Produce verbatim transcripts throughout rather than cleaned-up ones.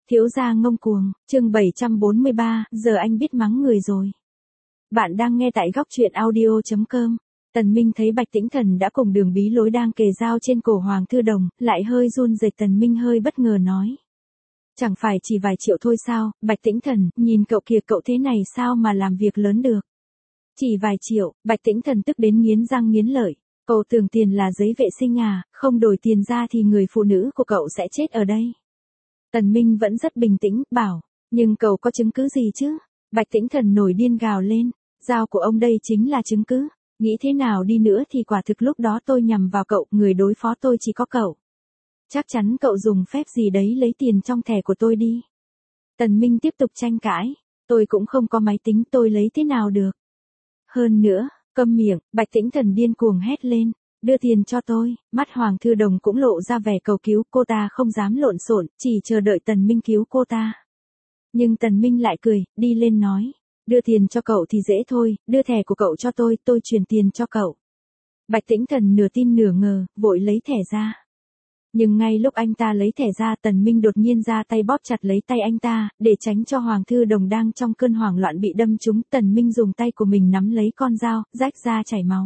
Thiếu gia ngông cuồng, chương bảy trăm bốn mươi ba, giờ anh biết mắng người rồi. Bạn đang nghe tại góc truyện audio chấm com. Tần Minh thấy Bạch Tĩnh Thần đã cùng Đường Bí Lối đang kề dao trên cổ Hoàng Thư Đồng, lại hơi run rẩy. Tần Minh hơi bất ngờ nói. Chẳng phải chỉ vài triệu thôi sao, Bạch Tĩnh Thần, nhìn cậu kìa, cậu thế này sao mà làm việc lớn được. Chỉ vài triệu, Bạch Tĩnh Thần tức đến nghiến răng nghiến lợi. Cậu tưởng tiền là giấy vệ sinh à, không đổi tiền ra thì người phụ nữ của cậu sẽ chết ở đây. Tần Minh vẫn rất bình tĩnh, bảo, nhưng cậu có chứng cứ gì chứ? Bạch Tĩnh Thần nổi điên gào lên, dao của ông đây chính là chứng cứ, nghĩ thế nào đi nữa thì quả thực lúc đó tôi nhằm vào cậu, người đối phó tôi chỉ có cậu. Chắc chắn cậu dùng phép gì đấy lấy tiền trong thẻ của tôi đi. Tần Minh tiếp tục tranh cãi, tôi cũng không có máy tính, tôi lấy thế nào được. Hơn nữa, câm miệng, Bạch Tĩnh Thần điên cuồng hét lên. Đưa tiền cho tôi, mắt Hoàng Thư Đồng cũng lộ ra vẻ cầu cứu, cô ta không dám lộn xộn, chỉ chờ đợi Tần Minh cứu cô ta. Nhưng Tần Minh lại cười, đi lên nói, đưa tiền cho cậu thì dễ thôi, đưa thẻ của cậu cho tôi, tôi chuyển tiền cho cậu. Bạch Tĩnh Thần nửa tin nửa ngờ, vội lấy thẻ ra. Nhưng ngay lúc anh ta lấy thẻ ra, Tần Minh đột nhiên ra tay bóp chặt lấy tay anh ta, để tránh cho Hoàng Thư Đồng đang trong cơn hoảng loạn bị đâm trúng. Tần Minh dùng tay của mình nắm lấy con dao, rách ra chảy máu.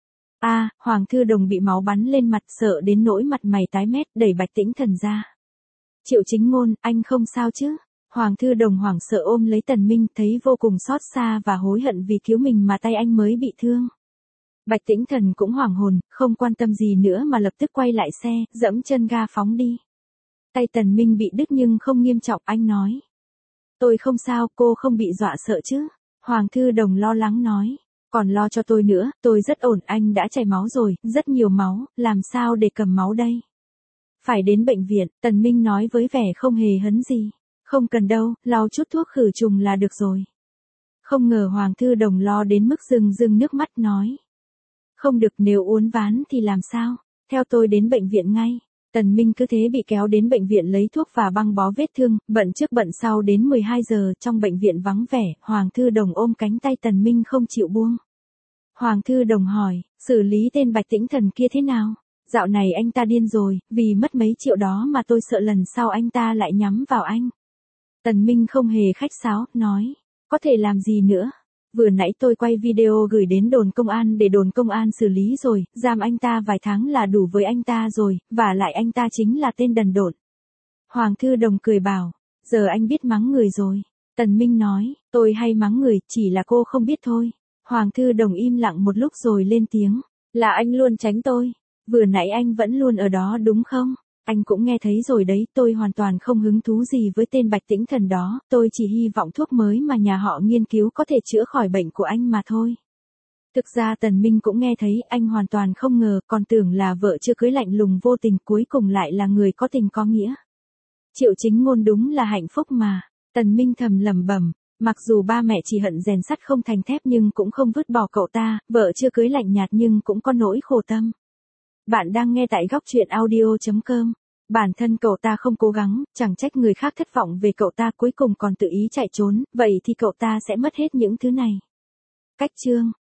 A, à, Hoàng Thư Đồng bị máu bắn lên mặt, sợ đến nỗi mặt mày tái mét, đẩy Bạch Tĩnh Thần ra. Triệu Chính Ngôn, anh không sao chứ? Hoàng Thư Đồng hoảng sợ ôm lấy Tần Minh, thấy vô cùng xót xa và hối hận vì cứu mình mà tay anh mới bị thương. Bạch Tĩnh Thần cũng hoảng hồn, không quan tâm gì nữa mà lập tức quay lại xe, dẫm chân ga phóng đi. Tay Tần Minh bị đứt nhưng không nghiêm trọng, anh nói. Tôi không sao, cô không bị dọa sợ chứ? Hoàng Thư Đồng lo lắng nói. Còn lo cho tôi nữa, tôi rất ổn, anh đã chảy máu rồi, rất nhiều máu, làm sao để cầm máu đây? Phải đến bệnh viện, Tần Minh nói với vẻ không hề hấn gì. Không cần đâu, lau chút thuốc khử trùng là được rồi. Không ngờ Hoàng Thư Đồng lo đến mức rưng rưng nước mắt nói. Không được, nếu uốn ván thì làm sao? Theo tôi đến bệnh viện ngay. Tần Minh cứ thế bị kéo đến bệnh viện lấy thuốc và băng bó vết thương, bận trước bận sau đến mười hai giờ, trong bệnh viện vắng vẻ, Hoàng Thư Đồng ôm cánh tay Tần Minh không chịu buông. Hoàng Thư Đồng hỏi, xử lý tên Bạch Tĩnh Thần kia thế nào? Dạo này anh ta điên rồi, vì mất mấy triệu đó mà tôi sợ lần sau anh ta lại nhắm vào anh. Tần Minh không hề khách sáo, nói, có thể làm gì nữa? Vừa nãy tôi quay video gửi đến đồn công an để đồn công an xử lý rồi, giam anh ta vài tháng là đủ với anh ta rồi, và lại anh ta chính là tên đần độn. Hoàng Thư Đồng cười bảo, giờ anh biết mắng người rồi. Tần Minh nói, tôi hay mắng người, chỉ là cô không biết thôi. Hoàng Thư Đồng im lặng một lúc rồi lên tiếng, là anh luôn tránh tôi. Vừa nãy anh vẫn luôn ở đó đúng không? Anh cũng nghe thấy rồi đấy, tôi hoàn toàn không hứng thú gì với tên Bạch Tĩnh Thần đó, tôi chỉ hy vọng thuốc mới mà nhà họ nghiên cứu có thể chữa khỏi bệnh của anh mà thôi. Thực ra Tần Minh cũng nghe thấy, anh hoàn toàn không ngờ, còn tưởng là vợ chưa cưới lạnh lùng vô tình, cuối cùng lại là người có tình có nghĩa. Triệu Chính Ngôn đúng là hạnh phúc mà. Tần Minh thầm lẩm bẩm, mặc dù ba mẹ chỉ hận rèn sắt không thành thép nhưng cũng không vứt bỏ cậu ta, vợ chưa cưới lạnh nhạt nhưng cũng có nỗi khổ tâm. Bạn đang nghe tại góc truyện audio chấm com. Bản thân cậu ta không cố gắng, chẳng trách người khác thất vọng về cậu ta, cuối cùng còn tự ý chạy trốn, vậy thì cậu ta sẽ mất hết những thứ này. Cách chương